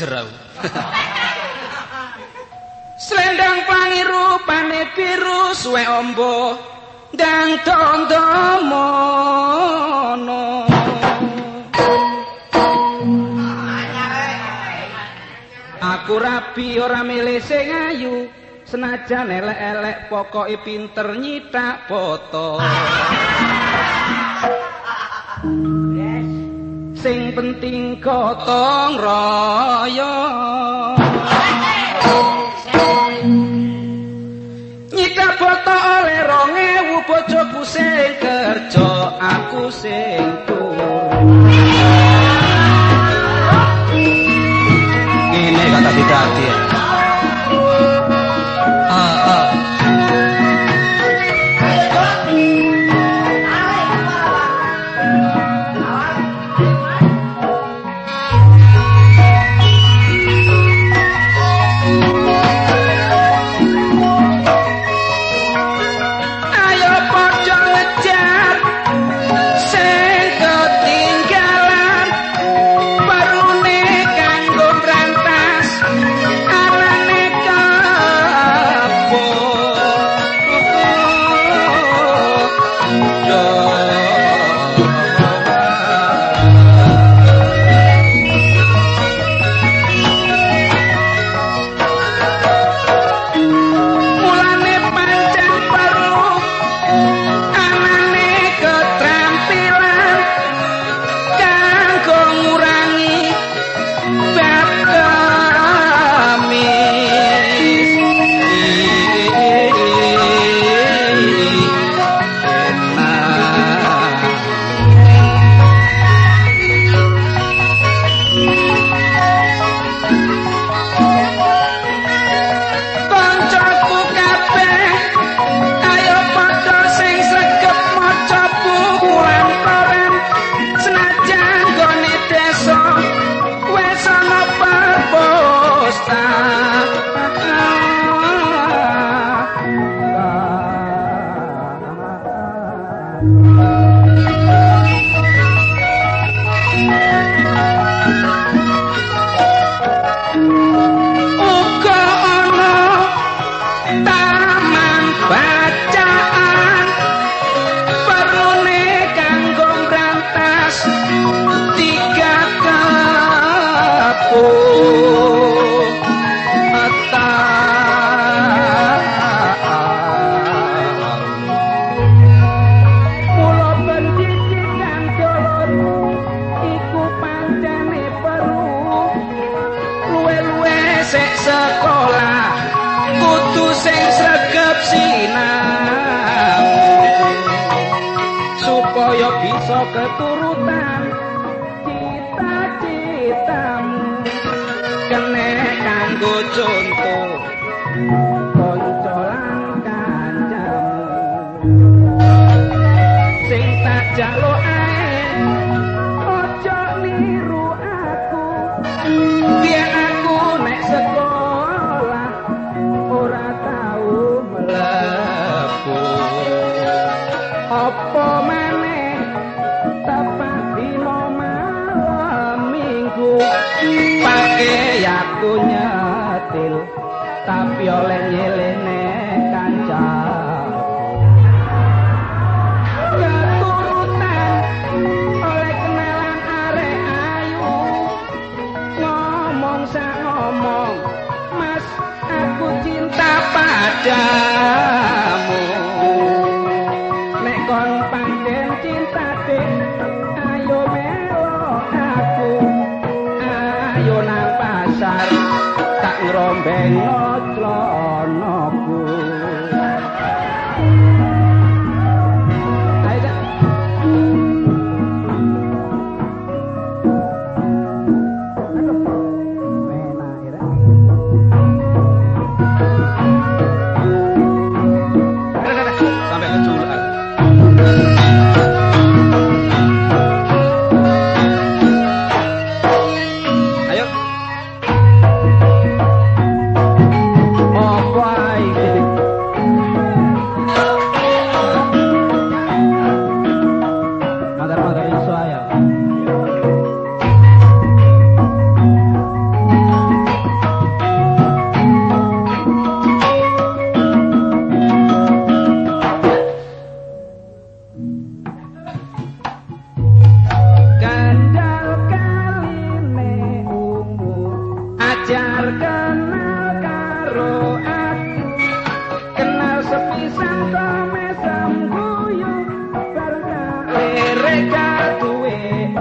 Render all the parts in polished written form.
jejer aku. Slendang plangi rupane biru suwe ombo ndang dondomono. Aku rabi ora milih sing ayu, senajan elek-elek pokoke pinter nyitak foto. Sing penting gotong royong. Nyitak foto oleh 2000 bojoku sing kerja, aku sing turu. Ini kata dadi. Keturutan cita-citamu kene kanggo contoh kanca lan kancamu sing tak jaluk ae ojo niru aku biar aku nek sekolah ora tau mlebu apa pake aku nyetil tapi oleh nyelene kancaku keturutan oleh kenalan arek ayu ngomong sak ngomong mas aku cinta padamu nek kon pancen cinta dek ayo melo aku ayo nang pasar tak ngrombengno clonoku ayo sampai kejulukan. Ayo. kenal karo aku kenal sepisan kok mesem guyu bareng lirik duwe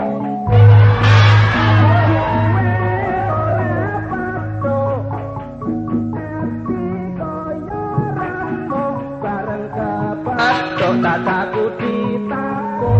Aduh tataku ditaku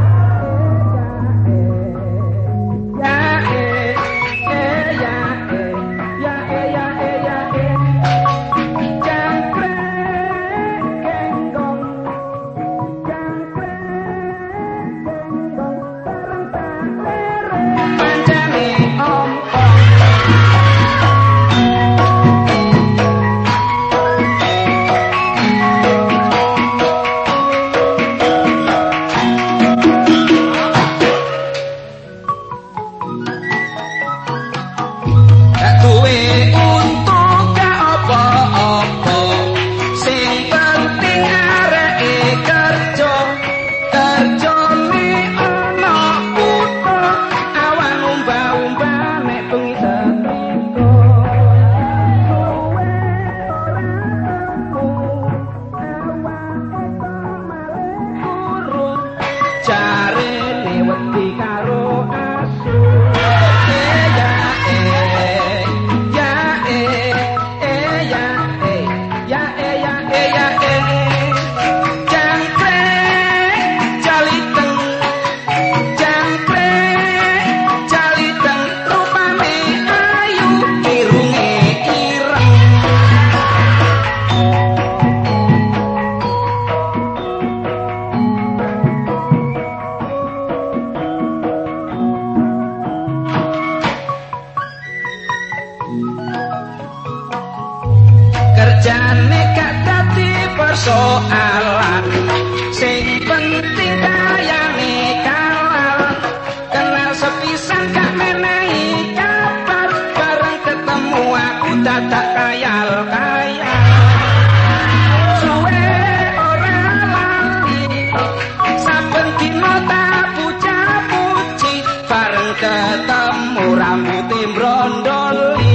kerjane gak dadi persoalan sing penting kayane kalal kenal sepisan gak menehi kabar bareng ketemu aku dadak kayal-kayal suwe ora lali saben dina tak puja-puji bareng ketemu rambuté brondoli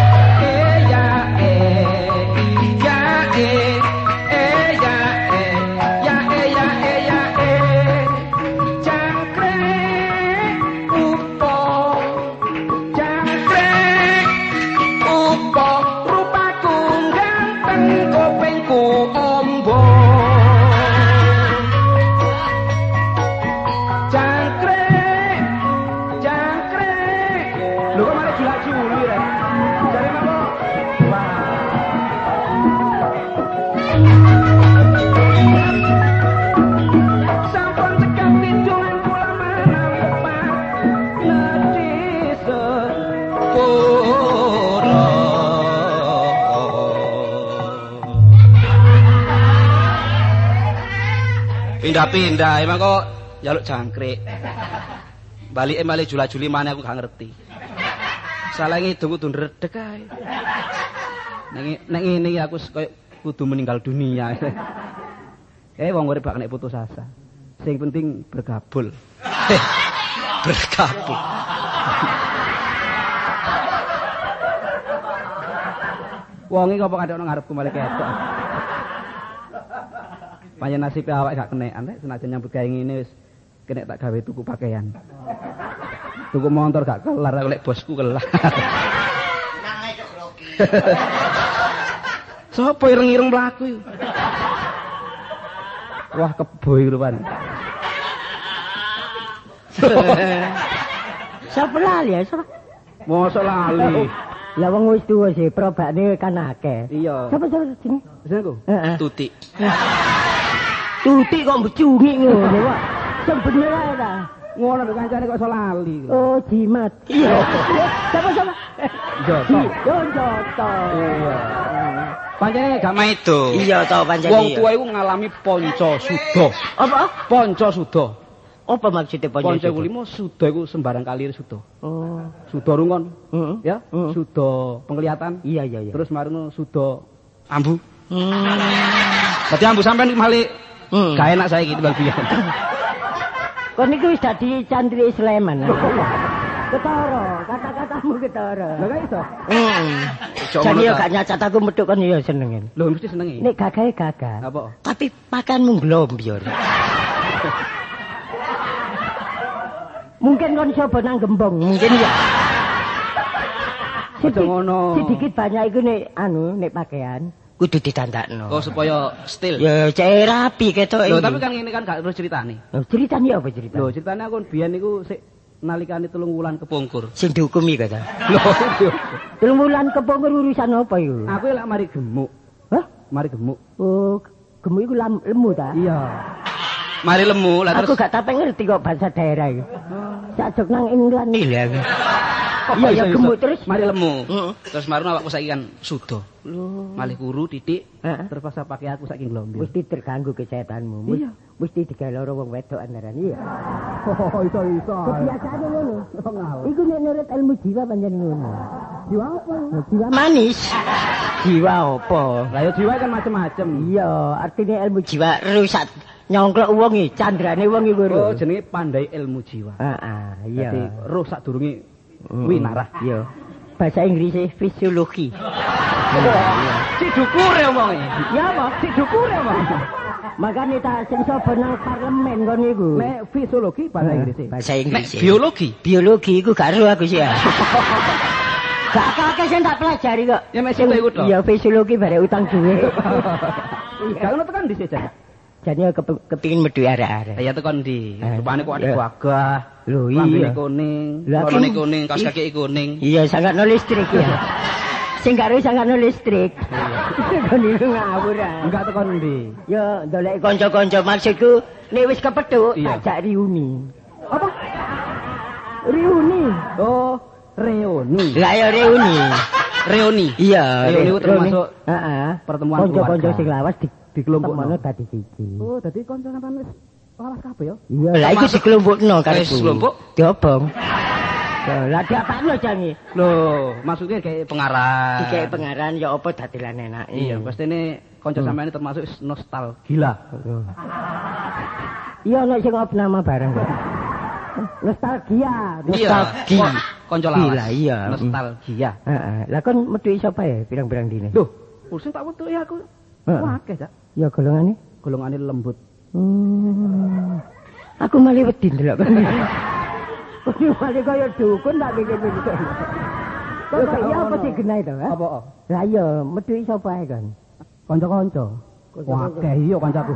pindah-pindah emang kok njaluk jangkrik balike malih jula-juli maneh aku gak ngerti salah ngidung kudu ndredeg ae nek ngene iki aku koyo kudu meninggal dunia wong urip gak kena putus asa sing penting bergabul bergabul wong iki kok kadang ngarepku malah ketok pancen nasibe awak gak kenekan rek senajan nyambut gawe ngene wis kena tak gawe tuku pakaian. Tuku motor gak kelar lek bosku kelar. Nang esuk grogi. Sopo ireng-ireng mlaku iki? Wah kebo iki rupane. Sapa lali ya, Sapa? Mosok lali. Lah wong wis tuwa sih, probane kan akeh. Iya. Sapa jenenge? Jenengku? Tuti. Tuti kok becungi ngono, Pak. Sebener ae ta. Ngono lho kancane kok iso lali. Oh, jimat. Iya. Sapa? Joto. Joto. Iya. Pancene gak maido. Iya to pancene. Wong tuwa iku ngalami panca suda. Apa? Panca suda. Apa maksudnya panca? Panca kulima suda iku sembarang kalir suda. Oh. Suda rungon. Ya, suda penglihatan. Iya. Terus marino suda ambu. Dadi ambu sampean malih gak enak saiki timbang biyen. Kok niku wis dadi cantri Sleman. Ketara, kata-katamu ketara. Lha kok iso? Jane yo gak nyacat aku metu kon yo seneng. Lho mesti senengi. Nek gagahe gagah. Apa? Tapi pakaianmu glombyur. Mungkin kon coba nang gembong, mungkin ya. Ngono. Sedikit banyak iku nek pakaian kudu ditandakno. Oh supaya stil. Ya cek rapi ketok iki. Lho tapi kan ngene kan gak terus ceritane. Ceritane apa cerita? Lho ceritane aku biyen niku sik nalikane 3 wulan kepungkur. Sing dihukumi kata. Lho 3 wulan kepungkur urusan apa iku? aku lek mari gemuk. Hah? Mari gemuk. Oh, gemuk iku lemu ta? Iya. Mari lemu lah terus. Aku gak tape ngerti kok bahasa daerah iku. Sajok nang England iki lho aku. Iya ya gemuk terus mari lemu. Terus marun awakku saiki kan sudo. Malih kuru titik. Terus pas pakai aku saiki glombyur. Mesti terganggu kesehatanmu. Iya. Mesti digawe loro wong wedok andaran iya. Oh iso. Kebiasaane ngono. Iku nek nurut ilmu jiwa pancen ngono. Jiwa apa? Jiwa manis. Jiwa apa? Lah ya jiwa kan macem-macem. Iya, artinya ilmu jiwa rusak nyongklok wong iki, candrane wong iku. Oh, jenenge pandai ilmu jiwa. Heeh, iya. Dadi roh sadurunge winarah. Iya. Bahasa Inggris fisiologi. Si dukure omonge. Ya apa? Si dukure omonge. Makane ta sing sapa nang parlemen kon iku. Nek fisiologi bahasa Inggris. Bahasa Inggris. Nek biologi. Biologi iku gak ero aku sih ya. Gak apa-apa sing tak pelajari kok. Ya mek sing iku to. Iya fisiologi bare utang duwe. Gak ngono tekan dhisik jan. Jane kepengin medhu arek-arek. Ya tekan ndi. Rupane kok ada gagah. Lho Lambene iya. kuning, Lah, kolone kuning, kaos kaki kuning. Iya sangat no listrik ya. Sing gak sangat no listrik. Kon iku ngawur ah. Enggak tekan ndi. Ya ndolek kanca-kanca maksudku nek wis kepethuk tak reuni. Apa? Reuni. Oh, reuni. Lah ya reuni. Reuni. Iya, reuni itu termasuk heeh, pertemuan kanca-kanca sing lawas dikelompokno dadi siji. Oh, dadi kanca sampean wis lawas kabeh ya? Iya, lah iku dikelompokno karepku. Wis kelompok diobong. Lah diapakno jange? Loh, maksudnya kayak pengarang. Kayak pengarang ya apa dadilan enak. Iya, pastine kanca sampean ini termasuk nostalgia. Iya, nek sing nama bareng kok. Nostalgia. Kanca lawas. Iya. Nostalgia. Heeh. Lah kon metu sapa ya pirang-pirang dine? Loh, sing tak wetuki aku. Wah, akeh, Cak. Ya golongane? Golongane lembut. Aku malah wedi ndelok kon. Kok malah kaya dukun tak pikir-pikir. Kok iya apa sih genah to, ha? Apa? Lah iya, metu sapa ae kon? Kanca-kanca. Wah, akeh iya kancaku.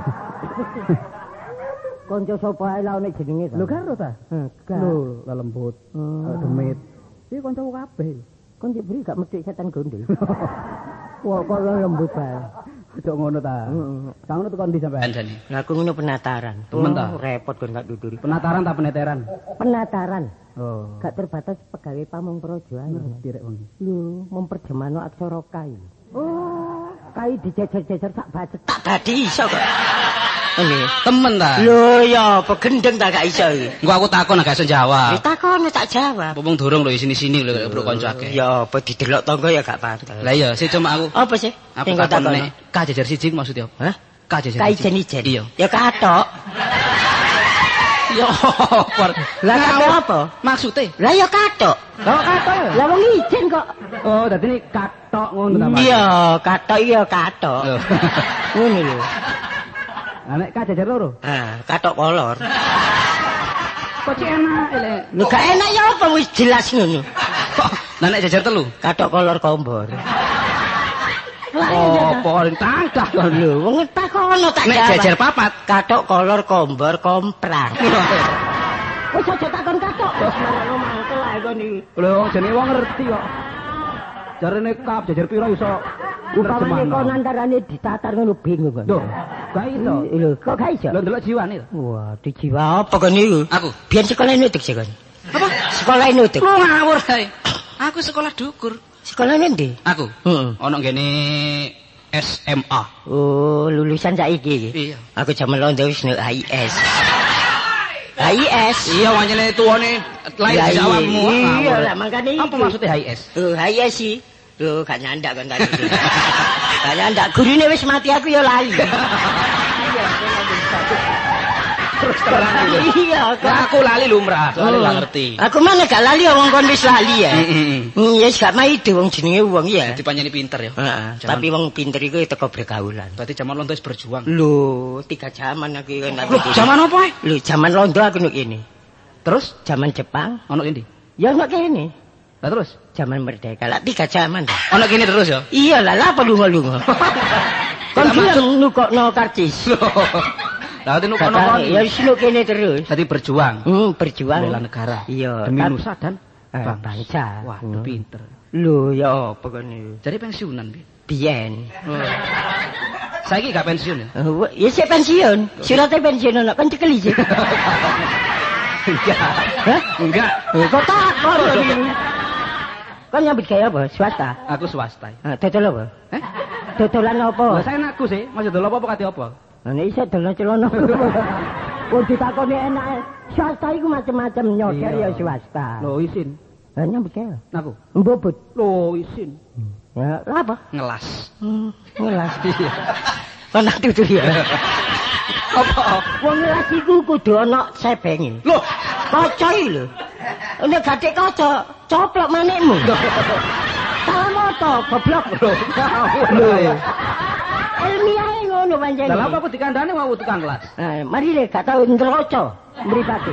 Kanca sapa ae lawane jenenge to? Lho karo ta? Lho, lembut, demit. Iki kancaku kabeh. Kon diberi gak metu setan gondel. Wah, kok lembut bae. Ojo ngono ta. Kang ngono tekan ndi sampean? Lah aku ngono penataran. Temen ta? Repot kon gak duduri. Penataran ta peneteran? Penataran. Oh. Gak terbatas pegawai pamong projo ae. Ngerti rek wong. Lho, memperjemano aksara kai. Oh, kai dijejer-jejer sak bacet. Tak dadi iso kok. Ini Temen ta? lho ya apa gendeng tak gak iso iki. Engko aku takon gak iso jawab. Ditakono tak jawab. Mumpung durung lho sini-sini lho bro kanca akeh. Ya apa didelok tangga ya gak pantes. Lah iya, sik cuma aku. Apa sih? Aku Sing takon takono. nek K jejer siji maksudnya apa? Hah? K jejer Kai siji. ijen-ijen. Iya. Ya katok. Ya apa? Lah katok apa? Maksudnya? Lah ya katok. Oh, katok. Lah wong ijen kok. Oh, dadi ini katok ngono ta, Pak? Iya, katok iya katok. Loh. Ngono lho. Lah nek K jejer loro. Ah, katok kolor. Kok cek enak lek. Lho gak enak ya apa wis jelas ngono. Kok lah nek jejer telu? Katok kolor kombor. Oh, apa tangkah Lho, wong takono tak nek jawab. jejer papat. Katok kolor kombor komprak. Wis aja takon katok. Wis marono mangkel ae kon iki. Lho, jenenge wong ngerti kok. Jarene kap jejer piro iso Upamane kon antarane ditatar ngono bingung kok. Loh, gak iso. Lho, kok gak iso? Lho ndelok jiwane to. Wah, dijiwa apa kon niku? Aku. Biyen sekolah nutuk sih kon. Apa? Sekolah nutuk. Lu ngawur ae. Aku sekolah dukur. Sekolah ndi? Aku. Heeh. Ono ngene SMA. Oh, lulusan saiki iki. Iya. Aku jaman londo wis nek HIS. HIS. Iya, wancene tuane lain Ya, di awakmu. Iya, lah makane iki. Apa maksudnya HIS? HIS sih. Lho, gak nyandak kan tadi. Gak nyandak. Gurune wis mati aku ya lali. Iya, Terus terang iki. Iya, Aku lali lumrah, soalnya gak ngerti. Aku mana gak lali wong kon wis lali ya. Ya gak maido wong jenenge wong ya. Dadi panjeni pinter ya. Heeh. Tapi wong pinter iku teko bergaulan. Berarti zaman londo wis berjuang. Lho, 3 zaman aku kan. Loh, zaman apa ae? Lho, zaman londo aku nek kene. Terus Zaman Jepang, ono endi? ya nek kene. Lah terus Zaman merdeka. Lah 3 zaman ta. ono kene terus ya. Iya lah, apa lunga-lunga. Kon bilang nukokno karcis. Lah dadi nukono kon. Ya wis kene terus. Dadi berjuang. Berjuang Bela negara. Iya, Demi nusa dan bangsa. Wah, pinter. Lho, ya apa kon iki? Jadi pensiunan piye? Biyen. Saiki gak pensiun ya? Ya sik pensiun. Suratnya pensiun ana kan cekeli sih. Enggak. Hah? Enggak. Kok takon iki? Kan nyambut gawe apa? Swasta. Aku swasta. Dodol apa? Dodolan apa? Lah saya anakku sih, Mas dodol apa kate apa? Ana iso dolan celana. Wong ditakoni enak. Swasta iku macam-macam nyoder ya swasta. Lho isin. Lah nyambut gawe. Aku. Mbobot. Lho isin. Ya, apa? Ngelas. Ngelas. Kan tutur ya. Apa? Wong ngelas iku kudu ana sebenge. Loh, Kaca iki lho. Nek gathik kaca, coplok manikmu. Salah moto, goblok. Lho. Ilmiah ngono pancen. Lah apa aku dikandani mau tukang kelas? Mari le gak tau nderoco mripate.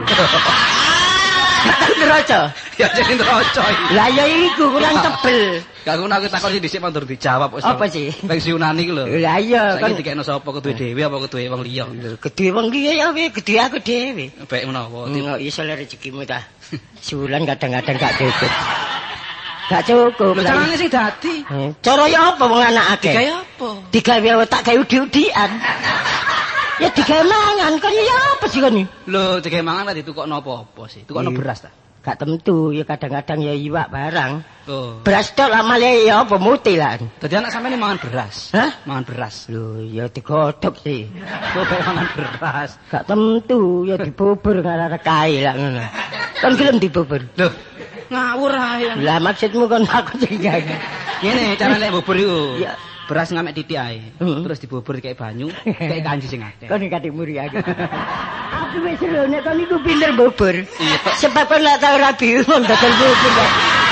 Nderoco. Ya jadi nderoco iki. Lah ya iku kurang tebel. Gak ngono aku takon dhisik mandur dijawab wis. Apa sih? Pensiunan iki lho. Lah iya Kan kan dikekno sapa keduwe dhewe apa keduwe wong liya? gedhe wong liya ya we gedhe aku dhewe. Baik menawa. Iso le rezekimu ta. Sebulan kadang-kadang gak cukup. Gak cukup. Lho carane sing dadi. Cara ya apa wong anak akeh? Digawe apa? Digawe tak gawe udi-udian. Ya digawe mangan kan ya apa sih kan? Lho digawe mangan lah ditukokno apa-apa sih? Tukokno beras ta? Gak tentu ya kadang-kadang ya iwak barang. Oh. Beras tok lah malah ya apa muti lah. Dadi anak sampeyan mangan beras. Hah? Mangan beras. Lho ya digodhog sih. Kok mangan beras? Gak tentu ya dibubur ngarep kae lah ngono. Kan gelem dibubur. Lho, ngawur ae. Lah maksudmu kan aku sing gawe. Ngene carane bubur iku. Ya. Beras ngamek titik ae. Terus dibubur kayak banyu, kayak kanji sing akeh. Kon nek muri aku. Aku wis lho nek kon iku pinter bubur. Iya. Sebab kon lak tau rabi wong dodol bubur.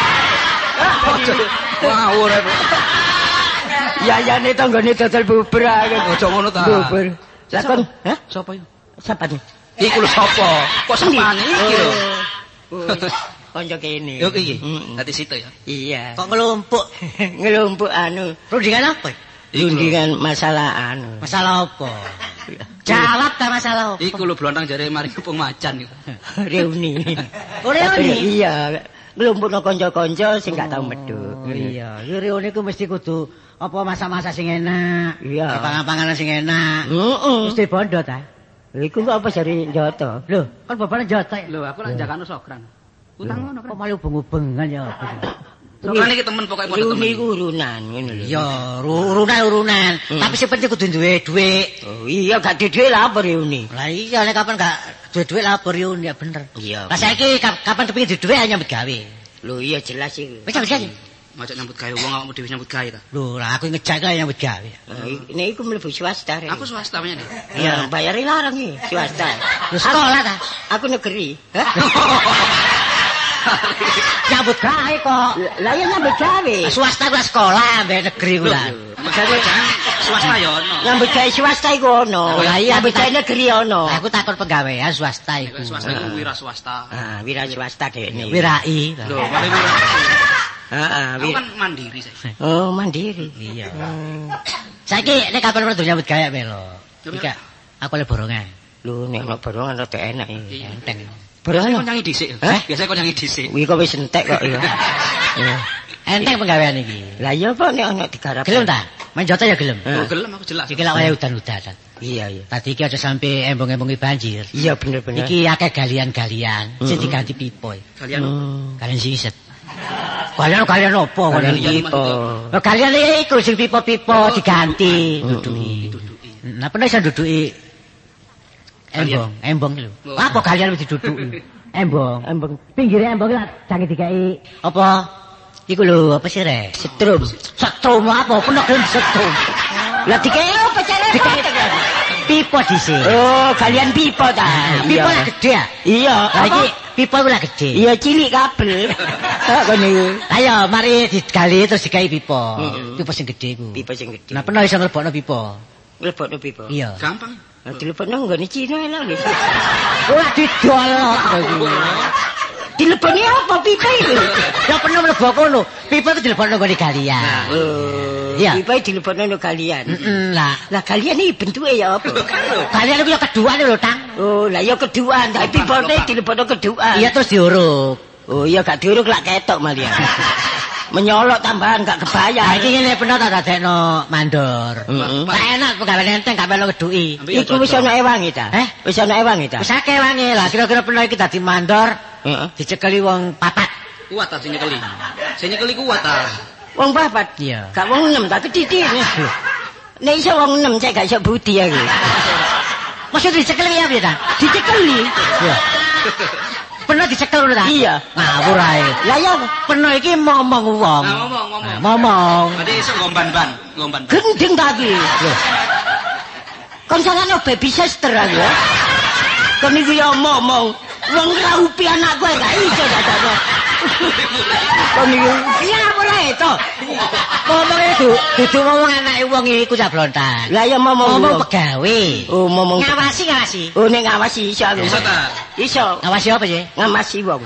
Ngawur ae. Ya nek tanggane dodol bubur aku. Aja ngono ta. Bubur. Lah kon, hah? Sapa iku? Sapane? Iku lho sapa? Kok sapane iki lho? Kanca kene. Yo iki. Dadi situ ya. Iya. Kok ngelumpuk? Ngelumpuk anu. Rundingan apa? Rundingan masalah anu. Masalah apa? Jawab ta masalah apa? Iku lho blontang jare mari kepung macan iku. Reuni. Oh, reuni? Iya. Ngelumpukno kanca-kanca sing gak tau medhuk. Iya, ya reuni ku mesti kudu apa masa-masa sing enak. Iya. Pangan-panganan sing enak. Heeh. Mesti bondo ta? Iku kok apa jare njoto? Lho, kan bapaknya jotek. Lho aku lak jakano sokran. Utang ngono Kok kan. malu ubeng-ubengan ya apa? Sokran iki temen pokoke padha Reuni temen. iku urunan ngono lho. Ya, urunan-urunan. Tapi sing penting kudu duwe dhuwit. Oh iya gak duwe lah apa reuni. Lah iya nek kapan gak duwe dhuwit lah apa reuni ya bener. Iya. Lah saiki kapan kepengin duwe dhuwit hanya nyambut gawe. Lho iya jelas iki. Wis nyambut gawe. Macak nyambut gawe wong awakmu dhewe nyambut gawe ta. Lho, lah aku ngejak ae nyambut gawe. Ini iku mlebu swasta. Aku swasta menyane. Iya, bayare larang iki swasta. Lho sekolah ta? Aku negeri. Nyambut gawe kok. Lah ya nyambut gawe. Swasta ku sekolah ambek negeri ku lah. Swasta ya ono. Nyambut gawe swasta iku ono. Lah iya, nyambut gawe negeri ono. Aku takon penggawean swasta iku. Swasta iku wira swasta. Ah, wira swasta dekne. Wirai. Lho, mari wira. Heeh, Aku kan mandiri saya. Oh, mandiri. Iya. Saiki nek kapan perlu nyambut gawe melo. Iki aku le borongan. Lho nek ono borongan rada enak iki. Enteng. Biasanya Borongan kok nyanyi dhisik. Hah? Biasanya kok nyanyi dhisik. kuwi kok wis entek kok ya. Enteng penggawean iki. Lah iya kok nek ono digarap. Gelem ta? Main jota ya gelem. Oh, gelem aku jelas. Iki lak kaya udan-udanan. Iya iya. Tadi iki aja sampe embung-embungi banjir. Iya bener-bener. Iki akeh galian-galian sing diganti pipa. Kalian Kalian siset. Kalian opo? Kalian Kalian pipo. Lho kalian iku sing pipa-pipa diganti. duduki. Nah, pernah iso duduki embong lho. Oh. Apa kalian mesti duduki? Embong. Embung Pinggire embong lah jange dikai apa? Iku lho, apa sih rek? setrum. Setrum apa? Penek gelem setrum. Lah dikae apa carane? Dikai pipa dhisik. Oh, kalian pipa ta. Pipa lah gede ya? Iya. Lah iki pipa iku lah gede. Iya cilik kabel. Kok niku. Ayo mari digali terus dikai pipa. Pipa sing gede iku. Pipa sing gede. Nah pernah iso nglebokno pipa. Mlebokno pipa. Iya. Gampang. Dilepokno nggone Cina lho. Ora didolok. Dileboni apa pipa itu? Ya pernah mlebok kono. Pipa itu dilebokno nggone galian. Iya. Pipa dilebokno nang galian. Lah galian iki bentuke ya apa? galian iku ya keduane lho, Tang. Oh, lah ya keduan, tapi pipane dilebokno keduan. Iya terus diuruk. Oh, iya gak diuruk lak ketok malian. Menyolok tambahan gak kebayang. Nah, iki ngene pernah tak dadekno mandor. Lah enak pegawe enteng gak melu keduki. Iku wis ana ewangi ta? Wis ana ewangi ta? Wis akeh wangi lah, kira-kira pernah iki dadi mandor. Dicekeli wong papat. Kuat ta sing nyekeli. Sing nyekeli kuat ta. Wong papat. Iya. Gak wong 6 tak kedidine. Nek iso wong 6 cek gak iso budi aku. Maksud dicekeli ya piye ta? Dicekeli. Iya. Pernah dicekel lho ta? Iya. Ngawur ae. Lah ya pernah iki ngomong wong. Ngomong. Berarti iso ngomban-ban. Gendeng ta iki. Kon sanane baby sister aku ya. Kon iki ya ngomong. Wong raupi anakku gak iso dadakno. Kon iki iya mulai to. Ngomong itu dudu ngomong anake wong iku cablontan. Lah ya ngomong pegawe. Oh ngomong ngawasi. Oh nek ngawasi iso aku. Iso ta? Iso. Ngawasi apa sih? Ngamasi wong.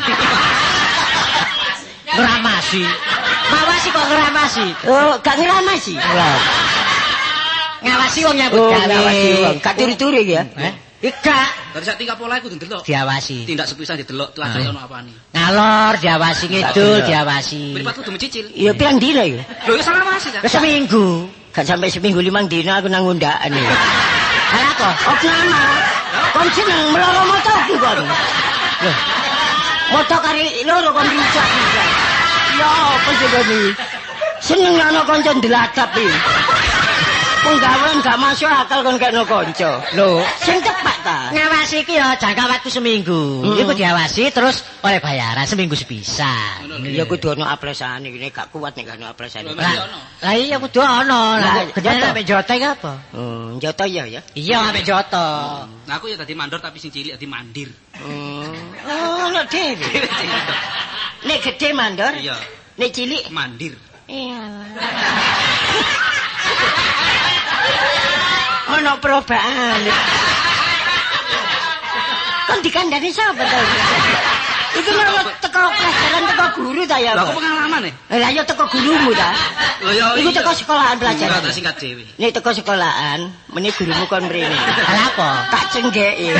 Ngeramasi. Ngawasi kok ngeramasi? Oh, gak ngeramasi. Ngawasi wong nyambut gawe. Oh, ngawasi wong. Gak turi-turi ya. Ika. Dari sak tingkah pola iku didelok. Diawasi. Tindak sepisan didelok telajane ono apane. Ngalor diawasi ngidul diawasi. Mripat kudu mencicil. Iya pirang dina iki? Lho ya salah ngawasi ta. Seminggu. Gak sampai seminggu 5 dina aku nang undakan iki. Ala apa? Oh nama. Kon seneng meloro motorku kon. Loh. Motor kari loro kon rusak. Ya apa sih kon iki? Seneng ana kanca ndeladap iki. Penggawean gak masuk akal kon kena kanca. Lho, sing tepak ta. Ngawasi iki ya jangka waktu seminggu. Iku diawasi terus oleh bayaran seminggu sepisan. Ya kudu ana aplesane iki gak kuat nek gak ana aplesane. Lah iya kudu ana. Lah gedene mek joto iki apa? Joto ya ya. Iya mek joto. Nah aku ya dadi mandor tapi sing cilik dadi mandir. Oh, lho dhewe. Nek gede mandor? Iya. Nek cilik mandir. Iyalah. Ono perobaan. Kan dikandani sapa to? Iku lho teko pelajaran teko guru ta ya. Lah kok pengalaman Lah ya teko gurumu ta. Lho ya iku teko sekolahan pelajaran. Tak singkat dhewe. Nek teko sekolahan, meni gurumu kon mrene. Lah apa? Tak cenggeki.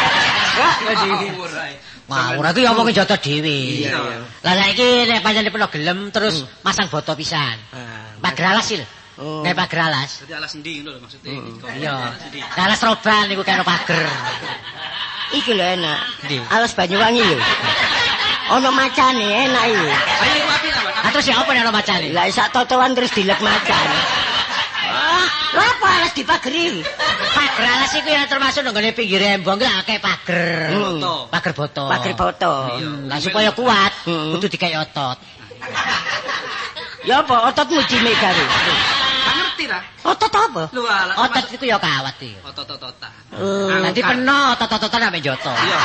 Wah, ora iki omongke joto dhewe. Iya. Lah iki nek pancen peno gelem terus masang boto pisan. Pagralas sih lho. Kayak pagralas. Dadi alas endi ngono lho maksudnya. Iya. Alas roban niku kaya pager. Iki lho enak. Alas Banyuwangi lho. Ono macane enak iki. Ayo iku apik ta, Pak? Terus ya apa nek ono macane? Lah sak totoan terus dilek macan. Lha apa alas dipageri? Pager alas iku ya termasuk nang ngene pinggir embong ki akeh pager. Pager boto. Pager boto. Lah supaya kuat kudu dikek otot. Ya apa ototmu dimegawe? Gak ngerti ta? Otot apa? Lho ala. Otot iku ya kawat iki. Otot-ototan. Nanti peno otot-ototan ambek joto. Iya.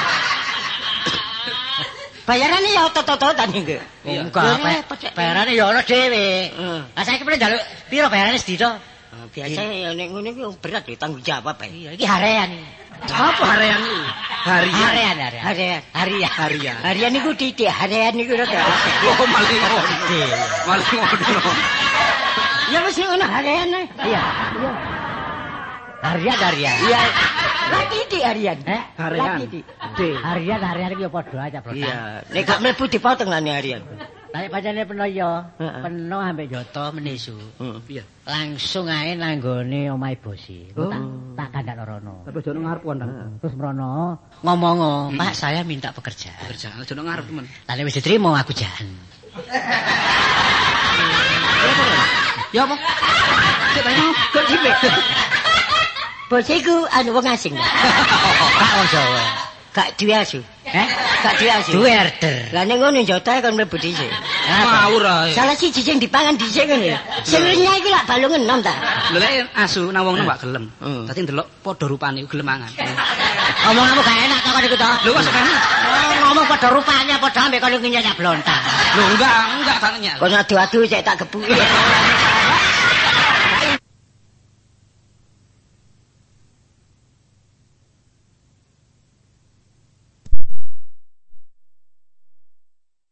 Bayarane ya otot-ototan iki. Enggak, bayarane ya ono dhewe. Lah saiki pene njaluk piro bayarane sedina? Biasa ya nek ngono iki berat ya tanggung jawab ae. Iya, iki harean iki. Apa harian iki? Harian. Harian niku titik, harian niku rada. Oh maling ngono. Maling ngono. Ya wis ngono harian ae. Iya. Harian. Iya. Lah titik harian. Harian. Harian iki ya padha aja, Bro. Iya. Nek gak mlebu dipotong lan harian. Lah pancene peno ya, peno ambek joto menisu. Iya. Langsung ae nanggone omahe bosi. Tak kandhak rono. Tapi aja ngarep kon. Terus mrono ngomong, "Pak, saya minta pekerjaan." Pekerjaan aja ngarep, teman. Lah nek wis diterima aku jan. Ya apa? Cek tanya kok cilik. Bosiku anu wong asing. Kak wong Jawa. Gak duwe asu. Gak diasi. Duwe order. Lah ning ngono njotae kon mlebu dhisik. Ngawur ae. Salah siji sing dipangan dhisik ngene. Sing renyah iki lak balung enom ta. Lha lek asu nang wong gak gelem. Dadi ndelok padha rupane gelem mangan. Omonganmu gak enak to kon iku to. Lho kok sampeyan Ngomong padha rupane padha ambek kon ngenyek blontang. Lho enggak tak nyak. Kon adu-adu cek tak gebuki.